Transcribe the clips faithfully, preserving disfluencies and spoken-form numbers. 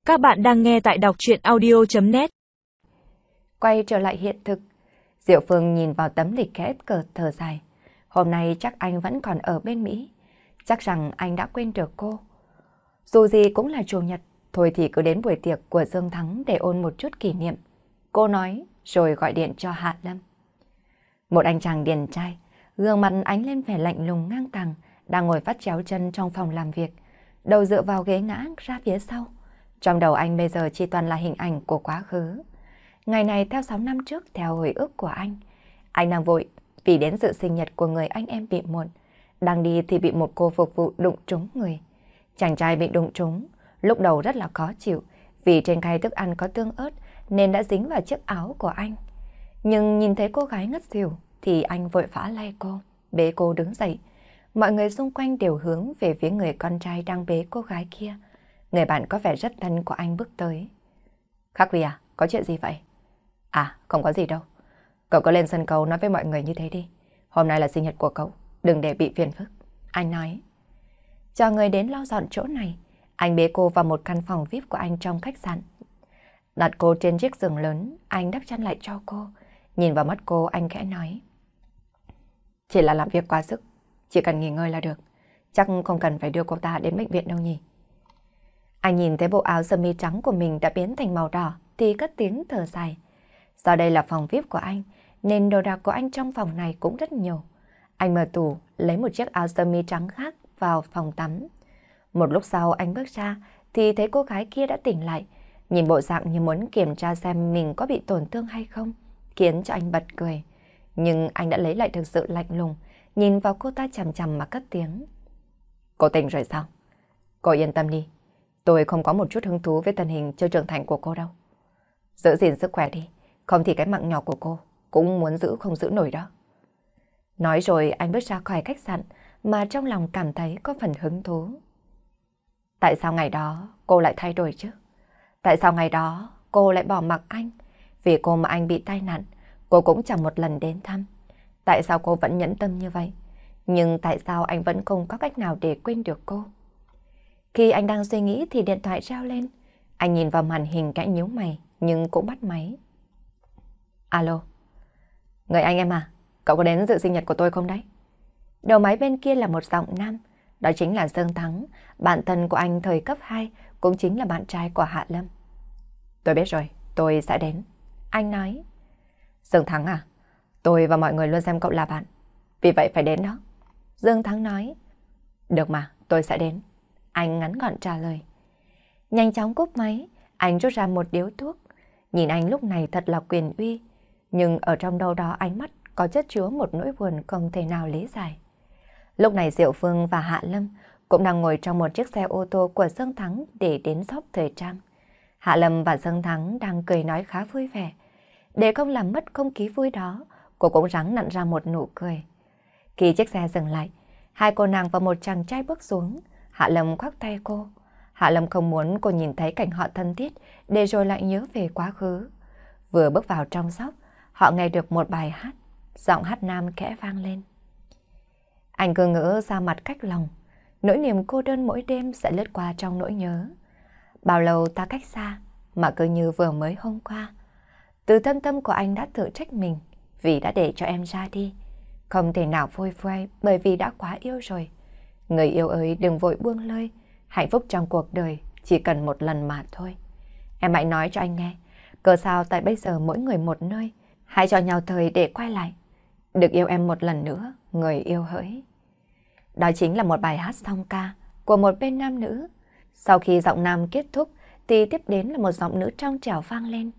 Các bạn đang nghe tại đọc truyện audio chấm net. Quay trở lại hiện thực, Diệu Phương nhìn vào tấm lịch khẽ cờ thở dài. Hôm nay chắc anh vẫn còn ở bên Mỹ. Chắc rằng anh đã quên được cô. Dù gì cũng là chủ nhật, thôi thì cứ đến buổi tiệc của Dương Thắng để ôn một chút kỷ niệm. Cô nói rồi gọi điện cho Hạ Lâm. Một anh chàng điển trai, gương mặt ánh lên vẻ lạnh lùng ngang tàng, đang ngồi vắt chéo chân trong phòng làm việc, đầu dựa vào ghế ngã ra phía sau. Trong đầu anh bây giờ chỉ toàn là hình ảnh của quá khứ. Ngày này theo sáu năm trước, theo hồi ức của anh. Anh đang vội vì đến dự sinh nhật của người anh em bị muộn. Đang đi thì bị một cô phục vụ đụng trúng người. Chàng trai bị đụng trúng, lúc đầu rất là khó chịu vì trên khay thức ăn có tương ớt nên đã dính vào chiếc áo của anh. Nhưng nhìn thấy cô gái ngất xỉu thì anh vội vã lay cô, bế cô đứng dậy. Mọi người xung quanh đều hướng về phía người con trai đang bế cô gái kia. Người bạn có vẻ rất thân của anh bước tới. Khắc Huy à, có chuyện gì vậy? À, không có gì đâu. Cậu có lên sân khấu nói với mọi người như thế đi. Hôm nay là sinh nhật của cậu, đừng để bị phiền phức. Anh nói. Cho người đến lau dọn chỗ này. Anh bế cô vào một căn phòng vi ai pi của anh trong khách sạn. Đặt cô trên chiếc giường lớn, anh đắp chăn lại cho cô. Nhìn vào mắt cô, anh khẽ nói. Chỉ là làm việc quá sức, chỉ cần nghỉ ngơi là được. Chắc không cần phải đưa cô ta đến bệnh viện đâu nhỉ. Anh nhìn thấy bộ áo sơ mi trắng của mình đã biến thành màu đỏ thì cất tiếng thở dài. Do đây là phòng vi ai pi của anh nên đồ đạc của anh trong phòng này cũng rất nhiều. Anh mở tủ lấy một chiếc áo sơ mi trắng khác vào phòng tắm. Một lúc sau anh bước ra thì thấy cô gái kia đã tỉnh lại. Nhìn bộ dạng như muốn kiểm tra xem mình có bị tổn thương hay không, khiến cho anh bật cười. Nhưng anh đã lấy lại thực sự lạnh lùng, nhìn vào cô ta chằm chằm mà cất tiếng. Cô tỉnh rồi sao? Cô yên tâm đi. Tôi không có một chút hứng thú với tình hình chưa trưởng thành của cô đâu. Giữ gìn sức khỏe đi, không thì cái mạng nhỏ của cô cũng muốn giữ không giữ nổi đó. Nói rồi anh bước ra khỏi khách sạn mà trong lòng cảm thấy có phần hứng thú. Tại sao ngày đó cô lại thay đổi chứ? Tại sao ngày đó cô lại bỏ mặc anh? Vì cô mà anh bị tai nạn, cô cũng chẳng một lần đến thăm. Tại sao cô vẫn nhẫn tâm như vậy? Nhưng tại sao anh vẫn không có cách nào để quên được cô? Khi anh đang suy nghĩ thì điện thoại reo lên. Anh nhìn vào màn hình kẽ nhíu mày, nhưng cũng bắt máy. Alo. Người anh em à, cậu có đến dự sinh nhật của tôi không đấy? Đầu máy bên kia là một giọng nam. Đó chính là Dương Thắng, bạn thân của anh thời cấp hai, cũng chính là bạn trai của Hạ Lâm. Tôi biết rồi, tôi sẽ đến. Anh nói. Dương Thắng à, tôi và mọi người luôn xem cậu là bạn, vì vậy phải đến đó. Dương Thắng nói. Được mà, tôi sẽ đến. Anh ngắn gọn trả lời. Nhanh chóng cúp máy, anh rút ra một điếu thuốc. Nhìn anh lúc này thật là quyền uy, nhưng ở trong đâu đó ánh mắt có chất chứa một nỗi buồn không thể nào lý giải. Lúc này Diệu Phương và Hạ Lâm cũng đang ngồi trong một chiếc xe ô tô của Dương Thắng để đến shop thời trang. Hạ Lâm và Dương Thắng đang cười nói khá vui vẻ. Để không làm mất không khí vui đó, cô cũng ráng nặn ra một nụ cười. Khi chiếc xe dừng lại, hai cô nàng và một chàng trai bước xuống. Hạ Lâm khoác tay cô. Hạ Lâm không muốn cô nhìn thấy cảnh họ thân thiết để rồi lại nhớ về quá khứ. Vừa bước vào trong shop, họ nghe được một bài hát. Giọng hát nam khẽ vang lên. Anh cứ ngỡ ra mặt cách lòng, nỗi niềm cô đơn mỗi đêm sẽ lướt qua trong nỗi nhớ. Bao lâu ta cách xa, mà cứ như vừa mới hôm qua. Từ thâm tâm của anh đã tự trách mình, vì đã để cho em ra đi. Không thể nào phôi phai bởi vì đã quá yêu rồi. Người yêu ơi đừng vội buông lơi, hạnh phúc trong cuộc đời chỉ cần một lần mà thôi. Em hãy nói cho anh nghe, cớ sao tại bây giờ mỗi người một nơi, hãy cho nhau thời để quay lại. Được yêu em một lần nữa, người yêu hỡi. Đó chính là một bài hát song ca của một bên nam nữ. Sau khi giọng nam kết thúc thì tiếp đến là một giọng nữ trong trẻo vang lên.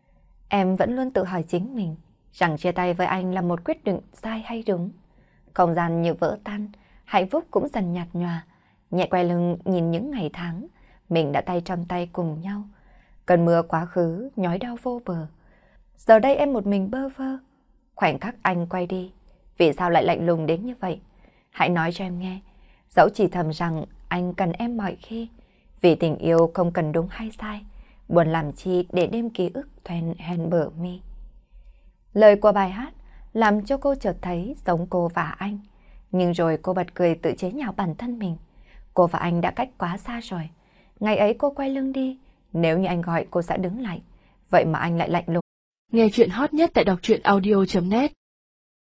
Em vẫn luôn tự hỏi chính mình rằng chia tay với anh là một quyết định sai hay đúng. Không gian như vỡ tan, hạnh phúc cũng dần nhạt nhòa. Nhẹ quay lưng nhìn những ngày tháng mình đã tay trong tay cùng nhau. Cơn mưa quá khứ nhói đau vô bờ. Giờ đây em một mình bơ vơ. Khoảnh khắc anh quay đi, vì sao lại lạnh lùng đến như vậy? Hãy nói cho em nghe, dẫu chỉ thầm rằng anh cần em mọi khi. Vì tình yêu không cần đúng hay sai, buồn làm chi để đêm ký ức thoen hèn bờ mi. Lời của bài hát làm cho cô chợt thấy giống cô và anh. Nhưng rồi cô bật cười tự chế nhạo bản thân mình. Cô và anh đã cách quá xa rồi. Ngày ấy cô quay lưng đi, Nếu như anh gọi cô sẽ đứng lại. Vậy mà anh lại lạnh lùng. Nghe chuyện hot nhất tại đọc truyện audio chấm net